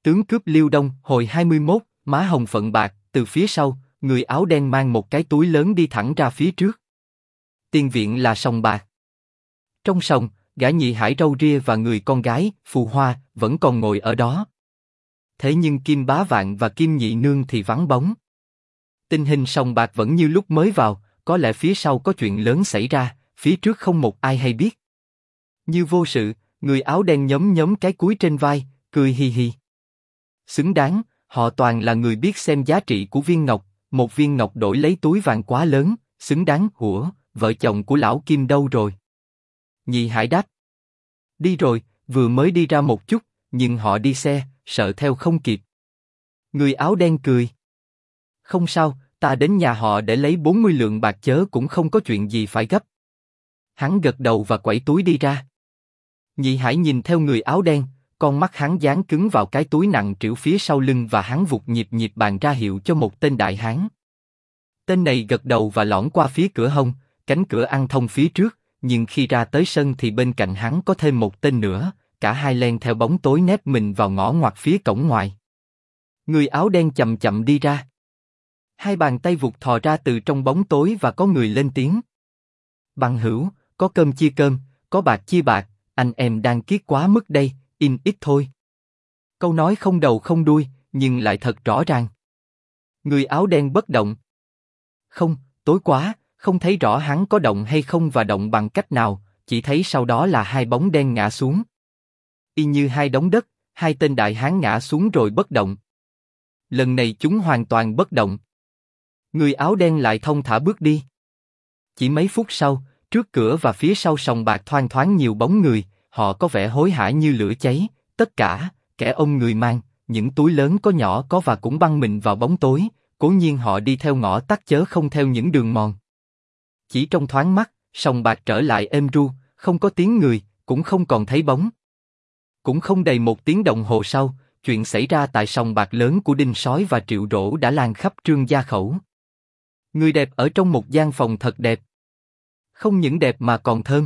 Tướng cướp Liêu Đông, hồi 21, má hồng phận bạc, từ phía sau, người áo đen mang một cái túi lớn đi thẳng ra phía trước. Tiền viện là sòng bạc. Trong sòng, gã nhị hải râu ria và người con gái, Phù Hoa, vẫn còn ngồi ở đó. Thế nhưng Kim Bá Vạn và Kim Nhị Nương thì vắng bóng. Tình hình sòng bạc vẫn như lúc mới vào, có lẽ phía sau có chuyện lớn xảy ra, phía trước không một ai hay biết. Như vô sự, người áo đen nhấm nhấm cái cúi trên vai, cười hi hi. Xứng đáng, họ toàn là người biết xem giá trị của viên ngọc, một viên ngọc đổi lấy túi vàng quá lớn, xứng đáng. Hủa, vợ chồng của lão Kim đâu rồi? Nhị Hải đáp. Đi rồi, vừa mới đi ra một chút, nhưng họ đi xe, sợ theo không kịp. Người áo đen cười. Không sao, ta đến nhà họ để lấy 40 lượng bạc chớ cũng không có chuyện gì phải gấp. Hắn gật đầu và quẩy túi đi ra. Nhị Hải nhìn theo người áo đen, con mắt hắn dán cứng vào cái túi nặng trĩu phía sau lưng và hắn vụt nhịp nhịp bàn ra hiệu cho một tên đại hán. Tên này gật đầu và lõn qua phía cửa hông, cánh cửa ăn thông phía trước, nhưng khi ra tới sân thì bên cạnh hắn có thêm một tên nữa, cả hai len theo bóng tối nép mình vào ngõ ngoặt phía cổng ngoài. Người áo đen chậm chậm đi ra. Hai bàn tay vụt thò ra từ trong bóng tối và có người lên tiếng. Bằng hữu, có cơm chia cơm, có bạc chia bạc, anh em đang kiết quá mức đây, in ít thôi. Câu nói không đầu không đuôi, nhưng lại thật rõ ràng. Người áo đen bất động. Không, tối quá, không thấy rõ hắn có động hay không và động bằng cách nào, chỉ thấy sau đó là hai bóng đen ngã xuống. Y như hai đống đất, hai tên đại hán ngã xuống rồi bất động. Lần này chúng hoàn toàn bất động. Người áo đen lại thong thả bước đi. Chỉ mấy phút sau, trước cửa và phía sau sòng bạc thoang thoáng nhiều bóng người, họ có vẻ hối hả như lửa cháy, tất cả, kẻ ôm người mang, những túi lớn có nhỏ có và cũng băng mình vào bóng tối, cố nhiên họ đi theo ngõ tắt chớ không theo những đường mòn. Chỉ trong thoáng mắt, sòng bạc trở lại êm ru, không có tiếng người, cũng không còn thấy bóng. Cũng không đầy một tiếng đồng hồ sau, chuyện xảy ra tại sòng bạc lớn của Đinh Sói và Triệu Đỗ đã lan khắp Trương gia khẩu. Người đẹp ở trong một gian phòng thật đẹp. Không những đẹp mà còn thơm.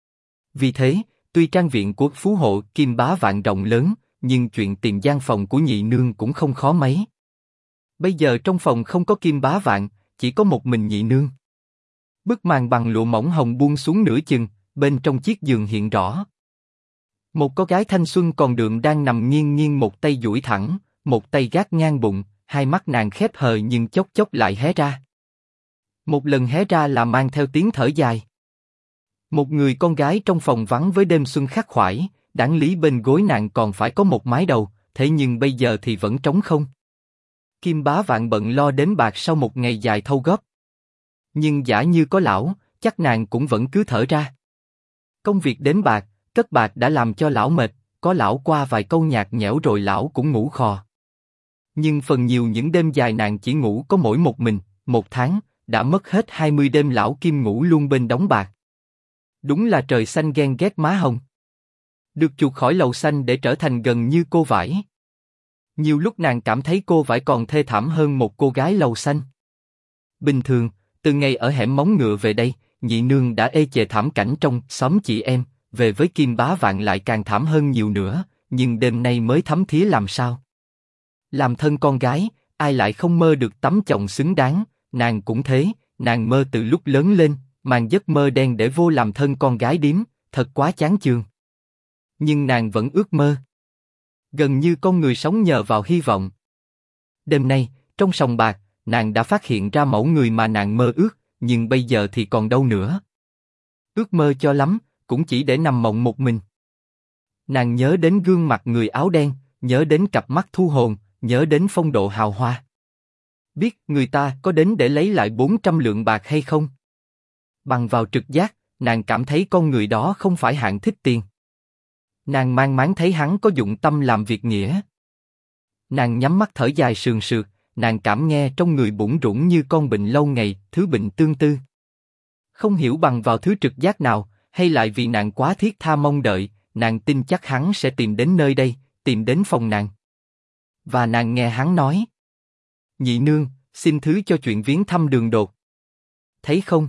Vì thế, tuy trang viện của phú hộ Kim Bá Vạn rộng lớn, nhưng chuyện tìm gian phòng của nhị nương cũng không khó mấy. Bây giờ trong phòng không có Kim Bá Vạn, chỉ có một mình nhị nương. Bức màn bằng lụa mỏng hồng buông xuống nửa chừng, bên trong chiếc giường hiện rõ. Một cô gái thanh xuân còn đượm đang nằm nghiêng nghiêng, một tay duỗi thẳng, một tay gác ngang bụng, hai mắt nàng khép hờ nhưng chốc chốc lại hé ra. Một lần hé ra là mang theo tiếng thở dài. Một người con gái trong phòng vắng với đêm xuân khắc khoải, đáng lý bên gối nàng còn phải có một mái đầu, thế nhưng bây giờ thì vẫn trống không. Kim Bá Vạn bận lo đếm bạc sau một ngày dài thâu góp. Nhưng giả như có lão, chắc nàng cũng vẫn cứ thở ra. Công việc đếm bạc, cất bạc đã làm cho lão mệt, có lão qua vài câu nhạt nhẽo rồi lão cũng ngủ khò. Nhưng phần nhiều những đêm dài nàng chỉ ngủ có mỗi một mình, một tháng, đã mất hết 20 đêm lão Kim ngủ luôn bên đống bạc. Đúng là trời xanh ghen ghét má hồng. Được chuột khỏi lầu xanh để trở thành gần như cô vải. Nhiều lúc nàng cảm thấy cô vải còn thê thảm hơn một cô gái lầu xanh. Bình thường, từ ngày ở hẻm móng ngựa về đây, nhị nương đã ê chề thảm cảnh trong xóm chị em, về với Kim Bá Vạn lại càng thảm hơn nhiều nữa, nhưng đêm nay mới thấm thía làm sao. Làm thân con gái, ai lại không mơ được tấm chồng xứng đáng, nàng cũng thế, nàng mơ từ lúc lớn lên, mang giấc mơ đen để vô làm thân con gái điếm, thật quá chán chường. Nhưng nàng vẫn ước mơ. Gần như con người sống nhờ vào hy vọng. Đêm nay, trong sòng bạc, nàng đã phát hiện ra mẫu người mà nàng mơ ước, nhưng bây giờ thì còn đâu nữa. Ước mơ cho lắm, cũng chỉ để nằm mộng một mình. Nàng nhớ đến gương mặt người áo đen, nhớ đến cặp mắt thu hồn, nhớ đến phong độ hào hoa. Biết người ta có đến để lấy lại 400 lượng bạc hay không? Bằng vào trực giác, nàng cảm thấy con người đó không phải hạng thích tiền. Nàng mang máng thấy hắn có dụng tâm làm việc nghĩa. Nàng nhắm mắt thở dài sườn sượt, nàng cảm nghe trong người bủn rủn như con bệnh lâu ngày, thứ bệnh tương tư. Không hiểu bằng vào thứ trực giác nào, hay lại vì nàng quá thiết tha mong đợi, nàng tin chắc hắn sẽ tìm đến nơi đây, tìm đến phòng nàng. Và nàng nghe hắn nói: Nhị nương, xin thứ cho chuyện viếng thăm đường đột. Thấy không?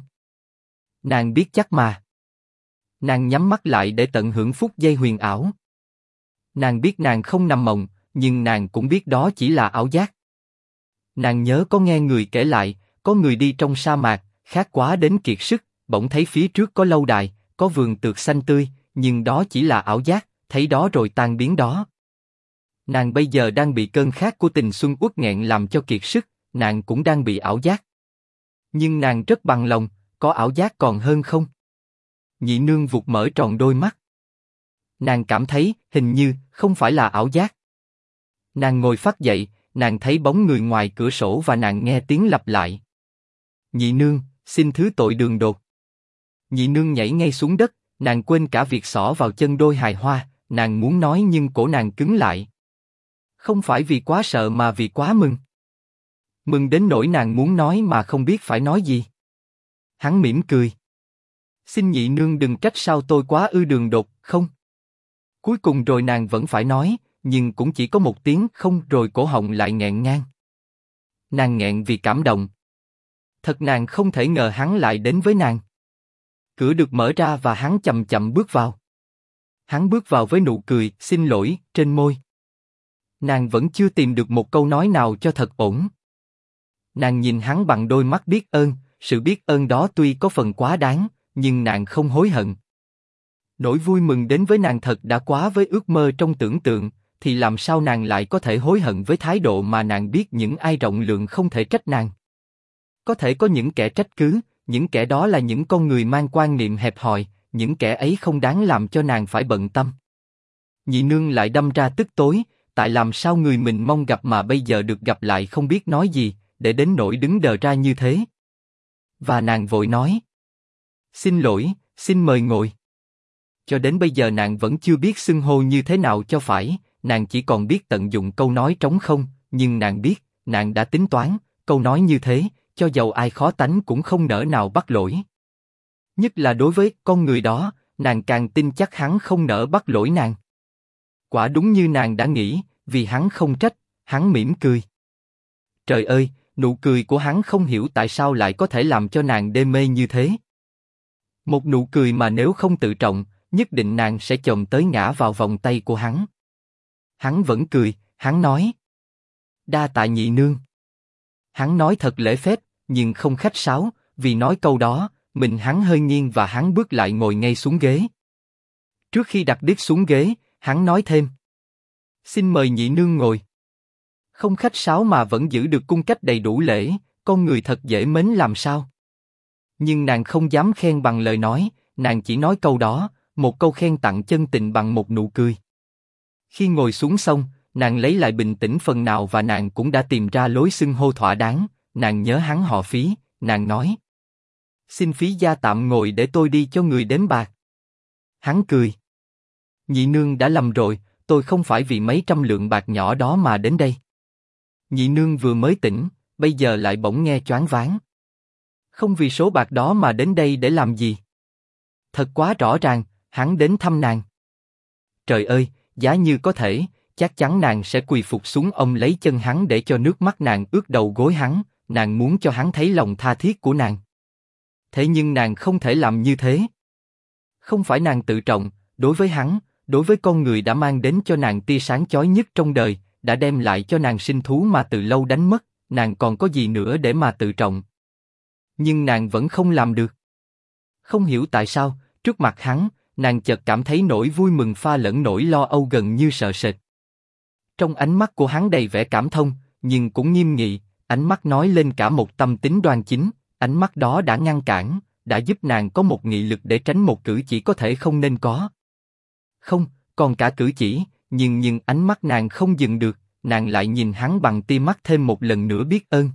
Nàng biết chắc mà. Nàng nhắm mắt lại để tận hưởng phút giây huyền ảo. Nàng biết nàng không nằm mộng, nhưng nàng cũng biết đó chỉ là ảo giác. Nàng nhớ có nghe người kể lại, có người đi trong sa mạc, khát quá đến kiệt sức, bỗng thấy phía trước có lâu đài, có vườn tược xanh tươi, nhưng đó chỉ là ảo giác, thấy đó rồi tan biến đó. Nàng bây giờ đang bị cơn khát của tình xuân uất nghẹn làm cho kiệt sức, nàng cũng đang bị ảo giác. Nhưng nàng rất bằng lòng, có ảo giác còn hơn không? Nhị nương vụt mở tròn đôi mắt. Nàng cảm thấy, hình như, không phải là ảo giác. Nàng ngồi phắt dậy, nàng thấy bóng người ngoài cửa sổ và nàng nghe tiếng lặp lại. Nhị nương, xin thứ tội đường đột. Nhị nương nhảy ngay xuống đất, nàng quên cả việc xỏ vào chân đôi hài hoa, nàng muốn nói nhưng cổ nàng cứng lại. Không phải vì quá sợ mà vì quá mừng. Mừng đến nỗi nàng muốn nói mà không biết phải nói gì. Hắn mỉm cười. Xin nhị nương đừng trách sao tôi quá ư đường đột, không. Cuối cùng rồi nàng vẫn phải nói, nhưng cũng chỉ có một tiếng không rồi cổ họng lại nghẹn ngang. Nàng nghẹn vì cảm động. Thật nàng không thể ngờ hắn lại đến với nàng. Cửa được mở ra và hắn chậm chậm bước vào. Hắn bước vào với nụ cười, xin lỗi, trên môi. Nàng vẫn chưa tìm được một câu nói nào cho thật ổn. Nàng nhìn hắn bằng đôi mắt biết ơn, sự biết ơn đó tuy có phần quá đáng, nhưng nàng không hối hận. Nỗi vui mừng đến với nàng thật đã quá với ước mơ trong tưởng tượng, thì làm sao nàng lại có thể hối hận với thái độ mà nàng biết những ai rộng lượng không thể trách nàng. Có thể có những kẻ trách cứ, những kẻ đó là những con người mang quan niệm hẹp hòi, những kẻ ấy không đáng làm cho nàng phải bận tâm. Nhị nương lại đâm ra tức tối, tại làm sao người mình mong gặp mà bây giờ được gặp lại không biết nói gì, để đến nỗi đứng đờ ra như thế. Và nàng vội nói. Xin lỗi, xin mời ngồi. Cho đến bây giờ nàng vẫn chưa biết xưng hô như thế nào cho phải, nàng chỉ còn biết tận dụng câu nói trống không, nhưng nàng biết, nàng đã tính toán, câu nói như thế, cho dầu ai khó tánh cũng không nỡ nào bắt lỗi. Nhất là đối với con người đó, nàng càng tin chắc hắn không nỡ bắt lỗi nàng. Quả đúng như nàng đã nghĩ, vì hắn không trách, hắn mỉm cười. Trời ơi, nụ cười của hắn không hiểu tại sao lại có thể làm cho nàng đê mê như thế. Một nụ cười mà nếu không tự trọng, nhất định nàng sẽ chồm tới ngã vào vòng tay của hắn. Hắn vẫn cười, hắn nói. Đa tạ nhị nương. Hắn nói thật lễ phép, nhưng không khách sáo, vì nói câu đó, mình hắn hơi nghiêng và hắn bước lại ngồi ngay xuống ghế. Trước khi đặt đít xuống ghế, hắn nói thêm. Xin mời nhị nương ngồi. Không khách sáo mà vẫn giữ được cung cách đầy đủ lễ, con người thật dễ mến làm sao. Nhưng nàng không dám khen bằng lời nói, nàng chỉ nói câu đó, một câu khen tặng chân tình bằng một nụ cười. Khi ngồi xuống xong, nàng lấy lại bình tĩnh phần nào và nàng cũng đã tìm ra lối xưng hô thỏa đáng, nàng nhớ hắn họ Phí, nàng nói. Xin Phí gia tạm ngồi để tôi đi cho người đếm bạc. Hắn cười. Nhị nương đã lầm rồi, tôi không phải vì mấy trăm lượng bạc nhỏ đó mà đến đây. Nhị nương vừa mới tỉnh, bây giờ lại bỗng nghe choáng váng. Không vì số bạc đó mà đến đây để làm gì. Thật quá rõ ràng, hắn đến thăm nàng. Trời ơi, giá như có thể, chắc chắn nàng sẽ quỳ phục xuống ôm lấy chân hắn để cho nước mắt nàng ướt đầu gối hắn, nàng muốn cho hắn thấy lòng tha thiết của nàng. Thế nhưng nàng không thể làm như thế. Không phải nàng tự trọng, đối với hắn, đối với con người đã mang đến cho nàng tia sáng chói nhất trong đời, đã đem lại cho nàng sinh thú mà từ lâu đánh mất, nàng còn có gì nữa để mà tự trọng. Nhưng nàng vẫn không làm được. Không hiểu tại sao, trước mặt hắn, nàng chợt cảm thấy nỗi vui mừng pha lẫn nỗi lo âu gần như sợ sệt. Trong ánh mắt của hắn đầy vẻ cảm thông, nhưng cũng nghiêm nghị, ánh mắt nói lên cả một tâm tính đoan chính, ánh mắt đó đã ngăn cản, đã giúp nàng có một nghị lực để tránh một cử chỉ có thể không nên có. Không, còn cả cử chỉ, nhưng ánh mắt nàng không dừng được, nàng lại nhìn hắn bằng tia mắt thêm một lần nữa biết ơn.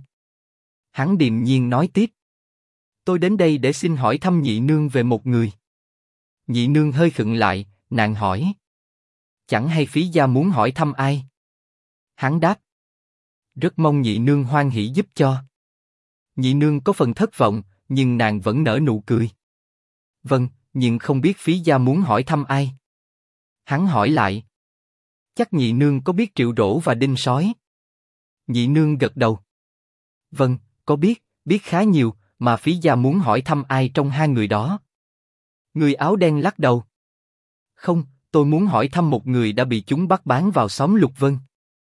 Hắn điềm nhiên nói tiếp. Tôi đến đây để xin hỏi thăm nhị nương về một người. Nhị nương hơi khựng lại, nàng hỏi. Chẳng hay Phí gia muốn hỏi thăm ai? Hắn đáp. Rất mong nhị nương hoan hỷ giúp cho. Nhị nương có phần thất vọng, nhưng nàng vẫn nở nụ cười. Vâng, nhưng không biết Phí gia muốn hỏi thăm ai? Hắn hỏi lại. Chắc nhị nương có biết Triệu Rỗ và Đinh Sói? Nhị nương gật đầu. Vâng, có biết, biết khá nhiều, mà Phí gia muốn hỏi thăm ai trong hai người đó? Người áo đen lắc đầu. Không, tôi muốn hỏi thăm một người đã bị chúng bắt bán vào xóm Lục Vân.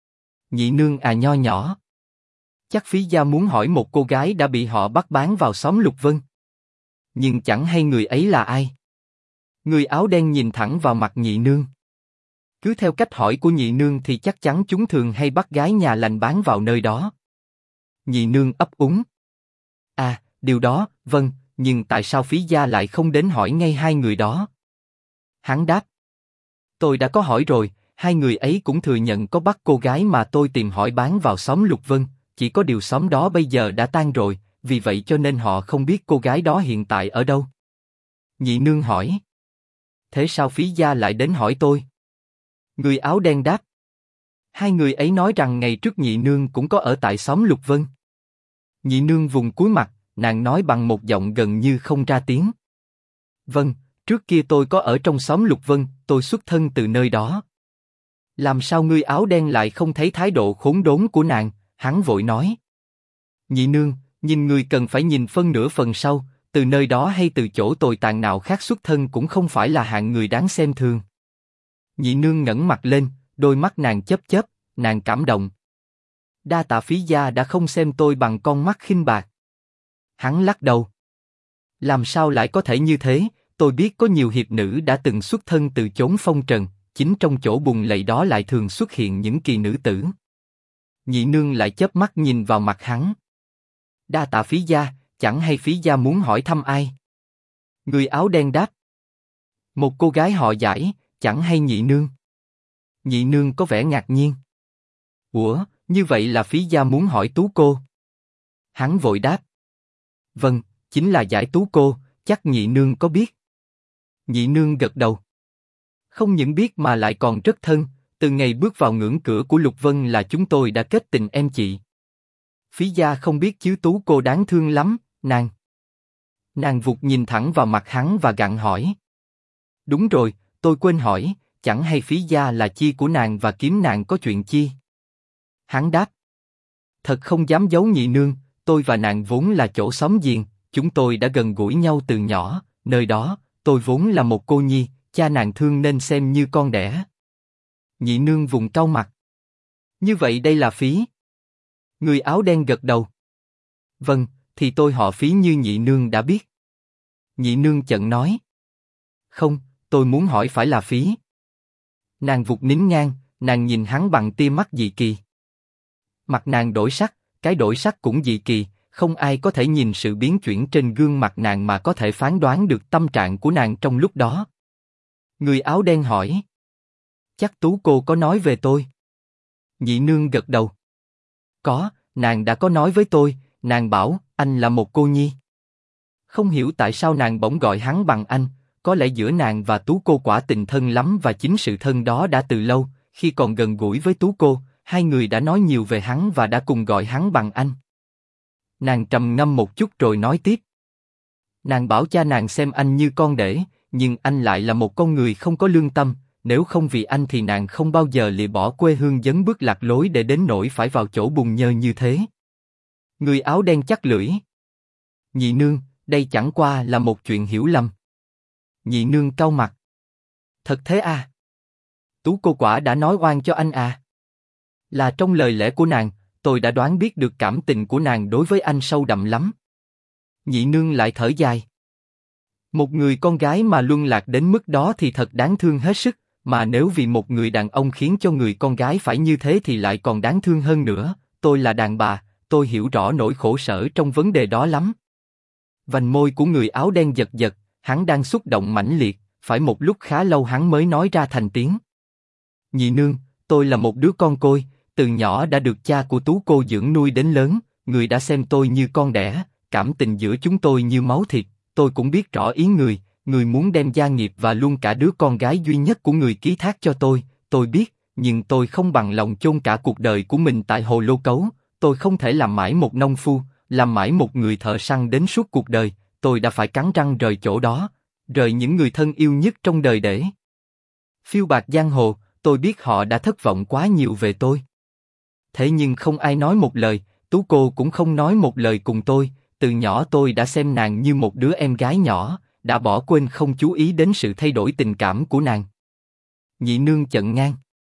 Nhị nương à nho nhỏ. Chắc phí gia muốn hỏi một cô gái đã bị họ bắt bán vào xóm Lục Vân. Nhưng chẳng hay người ấy là ai. Người áo đen nhìn thẳng vào mặt nhị nương. Cứ theo cách hỏi của nhị nương thì chắc chắn chúng thường hay bắt gái nhà lành bán vào nơi đó. Nhị nương ấp úng. À, điều đó, vâng, nhưng tại sao phí gia lại không đến hỏi ngay hai người đó? Hắn đáp. Tôi đã có hỏi rồi, hai người ấy cũng thừa nhận có bắt cô gái mà tôi tìm hỏi bán vào xóm Lục Vân, chỉ có điều xóm đó bây giờ đã tan rồi, vì vậy cho nên họ không biết cô gái đó hiện tại ở đâu. Nhị nương hỏi. Thế sao phí gia lại đến hỏi tôi? Người áo đen đáp. Hai người ấy nói rằng ngày trước nhị nương cũng có ở tại xóm Lục Vân. Nhị nương vùng cúi mặt, nàng nói bằng một giọng gần như không ra tiếng. Vâng, trước kia tôi có ở trong xóm Lục Vân, tôi xuất thân từ nơi đó. Làm sao người áo đen lại không thấy thái độ khốn đốn của nàng? Hắn vội nói. Nhị nương, nhìn người cần phải nhìn phân nửa phần sau, từ nơi đó hay từ chỗ tồi tàn nào khác xuất thân cũng không phải là hạng người đáng xem thường. Nhị nương ngẩng mặt lên, đôi mắt nàng chớp chớp, nàng cảm động. Đa tạ phí gia đã không xem tôi bằng con mắt khinh bạc. Hắn lắc đầu. Làm sao lại có thể như thế? Tôi biết có nhiều hiệp nữ đã từng xuất thân từ chốn phong trần, chính trong chỗ bùn lầy đó lại thường xuất hiện những kỳ nữ tử. Nhị nương lại chớp mắt nhìn vào mặt hắn. Đa tạ phí gia, chẳng hay phí gia muốn hỏi thăm ai? Người áo đen đáp. Một cô gái họ Giải, chẳng hay nhị nương. Nhị nương có vẻ ngạc nhiên. Ủa, như vậy là phí gia muốn hỏi Tú cô? Hắn vội đáp. Vâng, chính là Giải Tú cô, chắc nhị nương có biết. Nhị nương gật đầu. Không những biết mà lại còn rất thân, từ ngày bước vào ngưỡng cửa của Lục Vân là chúng tôi đã kết tình em chị. Phí gia không biết chứ Tú cô đáng thương lắm, nàng. Nàng vụt nhìn thẳng vào mặt hắn và gặng hỏi. Đúng rồi, tôi quên hỏi, chẳng hay phí gia là chi của nàng và kiếm nàng có chuyện chi? Hắn đáp. Thật không dám giấu nhị nương, tôi và nàng vốn là chỗ xóm giềng, chúng tôi đã gần gũi nhau từ nhỏ, nơi đó, tôi vốn là một cô nhi, cha nàng thương nên xem như con đẻ. Nhị nương vùng cau mặt. Như vậy đây là Phí. Người áo đen gật đầu. Vâng, thì tôi họ Phí như nhị nương đã biết. Nhị nương chận nói. Không, tôi muốn hỏi phải là Phí. Nàng vụt nín ngang, nàng nhìn hắn bằng tia mắt dị kỳ. Mặt nàng đổi sắc, cái đổi sắc cũng dị kỳ, không ai có thể nhìn sự biến chuyển trên gương mặt nàng mà có thể phán đoán được tâm trạng của nàng trong lúc đó. Người áo đen hỏi. Chắc Tú cô có nói về tôi? Nhị nương gật đầu. Có, nàng đã có nói với tôi, nàng bảo, anh là một cô nhi. Không hiểu tại sao nàng bỗng gọi hắn bằng anh, có lẽ giữa nàng và Tú cô quả tình thân lắm và chính sự thân đó đã từ lâu, khi còn gần gũi với Tú cô, hai người đã nói nhiều về hắn và đã cùng gọi hắn bằng anh. Nàng trầm ngâm một chút rồi nói tiếp. Nàng bảo cha nàng xem anh như con rể, nhưng anh lại là một con người không có lương tâm, nếu không vì anh thì nàng không bao giờ lìa bỏ quê hương dấn bước lạc lối để đến nỗi phải vào chỗ bùn nhơ như thế. Người áo đen chắc lưỡi. Nhị nương, đây chẳng qua là một chuyện hiểu lầm. Nhị nương cau mặt. Thật thế à? Tú cô quả đã nói oan cho anh à? Là trong lời lẽ của nàng, tôi đã đoán biết được cảm tình của nàng đối với anh sâu đậm lắm. Nhị nương lại thở dài. Một người con gái mà luân lạc đến mức đó thì thật đáng thương hết sức, mà nếu vì một người đàn ông khiến cho người con gái phải như thế thì lại còn đáng thương hơn nữa. Tôi là đàn bà, tôi hiểu rõ nỗi khổ sở trong vấn đề đó lắm. Vành môi của người áo đen giật giật, hắn đang xúc động mãnh liệt, phải một lúc khá lâu hắn mới nói ra thành tiếng. Nhị nương, tôi là một đứa con côi, từ nhỏ đã được cha của Tú cô dưỡng nuôi đến lớn, người đã xem tôi như con đẻ, cảm tình giữa chúng tôi như máu thịt, tôi cũng biết rõ ý người, người muốn đem gia nghiệp và luôn cả đứa con gái duy nhất của người ký thác cho tôi biết, nhưng tôi không bằng lòng chôn cả cuộc đời của mình tại hồ lô cấu, tôi không thể làm mãi một nông phu, làm mãi một người thợ săn đến suốt cuộc đời, tôi đã phải cắn răng rời chỗ đó, rời những người thân yêu nhất trong đời để phiêu bạt giang hồ. Tôi biết họ đã thất vọng quá nhiều về tôi. Thế nhưng không ai nói một lời, Tú cô cũng không nói một lời cùng tôi, từ nhỏ tôi đã xem nàng như một đứa em gái nhỏ, đã bỏ quên không chú ý đến sự thay đổi tình cảm của nàng. Nhị nương chận ngang.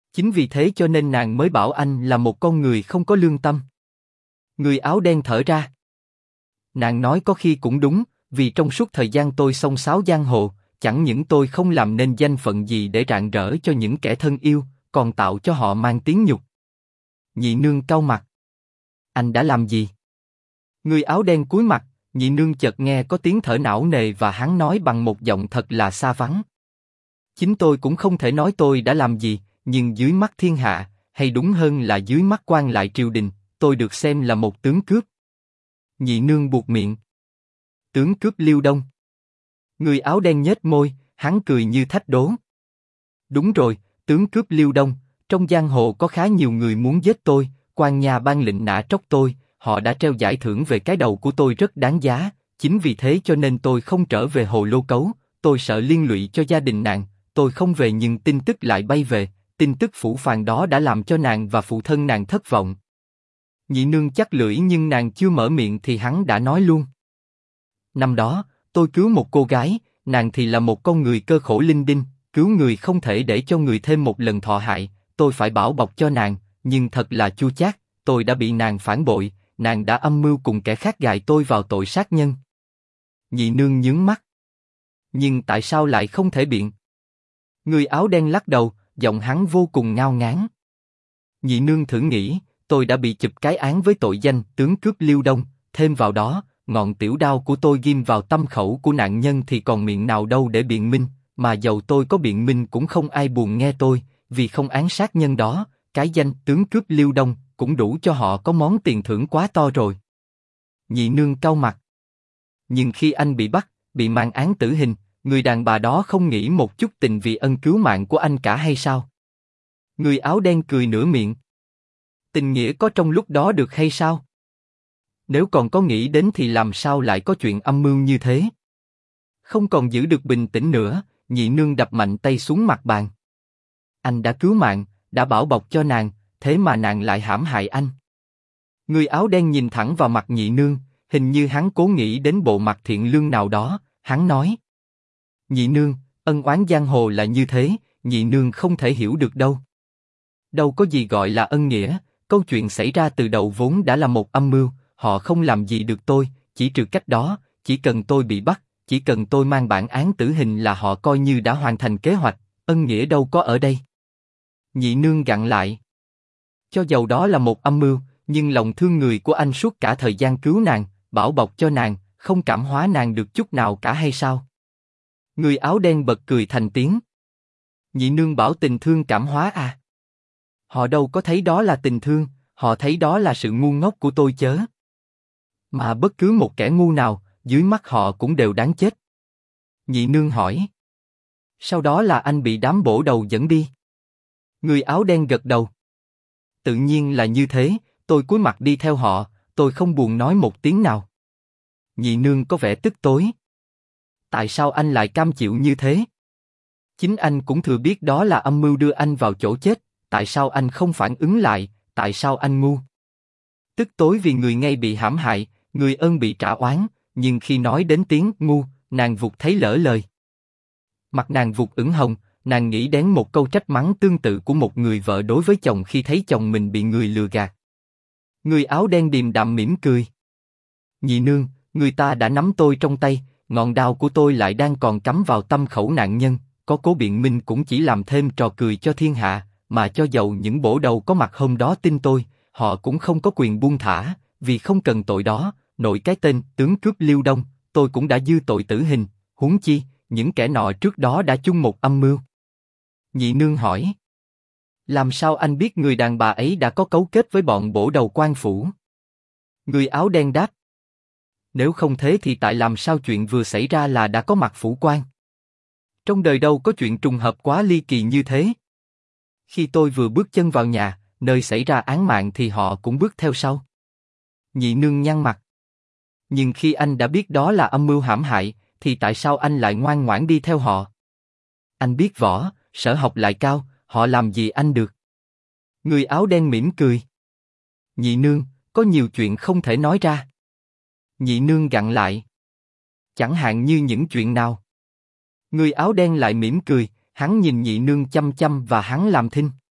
Chính vì thế cho nên nàng mới bảo anh là một con người không có lương tâm. Người áo đen thở ra. Nàng nói có khi cũng đúng, vì trong suốt thời gian tôi xông xáo giang hồ, chẳng những tôi không làm nên danh phận gì để rạng rỡ cho những kẻ thân yêu, còn tạo cho họ mang tiếng nhục. Nhị nương cau mặt. Anh đã làm gì? Người áo đen cúi mặt, nhị nương chợt nghe có tiếng thở não nề và hắn nói bằng một giọng thật là xa vắng. Chính tôi cũng không thể nói tôi đã làm gì, nhưng dưới mắt thiên hạ, hay đúng hơn là dưới mắt quan lại triều đình, tôi được xem là một tướng cướp. Nhị nương buột miệng. Tướng cướp Liêu Đông. Người áo đen nhếch môi, hắn cười như thách đố. Đúng rồi, tướng cướp Liêu Đông, trong giang hồ có khá nhiều người muốn giết tôi, quan nhà ban lệnh nã tróc tôi, họ đã treo giải thưởng về cái đầu của tôi rất đáng giá, chính vì thế cho nên tôi không trở về Hồ Lô Cấu, tôi sợ liên lụy cho gia đình nàng, tôi không về nhưng tin tức lại bay về, tin tức phủ phàng đó đã làm cho nàng và phụ thân nàng thất vọng. Nhị nương chắc lưỡi nhưng nàng chưa mở miệng thì hắn đã nói luôn. Năm đó, tôi cứu một cô gái, nàng thì là một con người cơ khổ linh đinh, cứu người không thể để cho người thêm một lần thọ hại, tôi phải bảo bọc cho nàng, nhưng thật là chua chát, tôi đã bị nàng phản bội, nàng đã âm mưu cùng kẻ khác gài tôi vào tội sát nhân. Nhị nương nhướng mắt. Nhưng tại sao lại không thể biện? Người áo đen lắc đầu, giọng hắn vô cùng ngao ngán. Nhị nương thử nghĩ, tôi đã bị chụp cái án với tội danh tướng cướp Liêu Đông, thêm vào đó, ngọn tiểu đao của tôi ghim vào tâm khẩu của nạn nhân thì còn miệng nào đâu để biện minh, mà dầu tôi có biện minh cũng không ai buồn nghe tôi, vì không án sát nhân đó, cái danh tướng cướp Liêu Đông cũng đủ cho họ có món tiền thưởng quá to rồi. Nhị nương cau mặt. Nhưng khi anh bị bắt, bị mang án tử hình, người đàn bà đó không nghĩ một chút tình vì ân cứu mạng của anh cả hay sao? Người áo đen cười nửa miệng. Tình nghĩa có trong lúc đó được hay sao? Nếu còn có nghĩ đến thì làm sao lại có chuyện âm mưu như thế? Không còn giữ được bình tĩnh nữa, nhị nương đập mạnh tay xuống mặt bàn. Anh đã cứu mạng, đã bảo bọc cho nàng, thế mà nàng lại hãm hại anh. Người áo đen nhìn thẳng vào mặt nhị nương, hình như hắn cố nghĩ đến bộ mặt thiện lương nào đó, hắn nói. Nhị nương, ân oán giang hồ là như thế, nhị nương không thể hiểu được đâu. Đâu có gì gọi là ân nghĩa, câu chuyện xảy ra từ đầu vốn đã là một âm mưu, họ không làm gì được tôi, chỉ trừ cách đó, chỉ cần tôi bị bắt, chỉ cần tôi mang bản án tử hình là họ coi như đã hoàn thành kế hoạch, ân nghĩa đâu có ở đây. Nhị nương gặn lại. Cho dầu đó là một âm mưu, nhưng lòng thương người của anh suốt cả thời gian cứu nàng, bảo bọc cho nàng, không cảm hóa nàng được chút nào cả hay sao? Người áo đen bật cười thành tiếng. Nhị nương bảo tình thương cảm hóa à? Họ đâu có thấy đó là tình thương, họ thấy đó là sự ngu ngốc của tôi chớ. Mà bất cứ một kẻ ngu nào, dưới mắt họ cũng đều đáng chết. Nhị nương hỏi. Sau đó là anh bị đám bổ đầu dẫn đi. Người áo đen gật đầu. Tự nhiên là như thế, tôi cúi mặt đi theo họ, tôi không buồn nói một tiếng nào. Nhị nương có vẻ tức tối. Tại sao anh lại cam chịu như thế? Chính anh cũng thừa biết đó là âm mưu đưa anh vào chỗ chết, tại sao anh không phản ứng lại, tại sao anh ngu? Tức tối vì người ngay bị hãm hại, người ơn bị trả oán, nhưng khi nói đến tiếng ngu, nàng vụt thấy lỡ lời. Mặt nàng vụt ửng hồng, nàng nghĩ đến một câu trách mắng tương tự của một người vợ đối với chồng khi thấy chồng mình bị người lừa gạt. Người áo đen điềm đạm mỉm cười. Nhị nương, người ta đã nắm tôi trong tay, ngọn đao của tôi lại đang còn cắm vào tâm khẩu nạn nhân, có cố biện minh cũng chỉ làm thêm trò cười cho thiên hạ, mà cho dầu những bổ đầu có mặt hôm đó tin tôi, họ cũng không có quyền buông thả, vì không cần tội đó, nội cái tên tướng cướp Liêu Đông, tôi cũng đã dư tội tử hình, huống chi, những kẻ nọ trước đó đã chung một âm mưu. Nhị nương hỏi. Làm sao anh biết người đàn bà ấy đã có cấu kết với bọn bổ đầu quan phủ? Người áo đen đáp. Nếu không thế thì tại làm sao chuyện vừa xảy ra là đã có mặt phủ quan? Trong đời đâu có chuyện trùng hợp quá ly kỳ như thế. Khi tôi vừa bước chân vào nhà, nơi xảy ra án mạng thì họ cũng bước theo sau. Nhị nương nhăn mặt. Nhưng khi anh đã biết đó là âm mưu hãm hại, thì tại sao anh lại ngoan ngoãn đi theo họ? Anh biết võ, sở học lại cao, họ làm gì anh được? Người áo đen mỉm cười. Nhị nương, có nhiều chuyện không thể nói ra. Nhị nương gặn lại. Chẳng hạn như những chuyện nào? Người áo đen lại mỉm cười, hắn nhìn nhị nương chăm chăm và hắn làm thinh.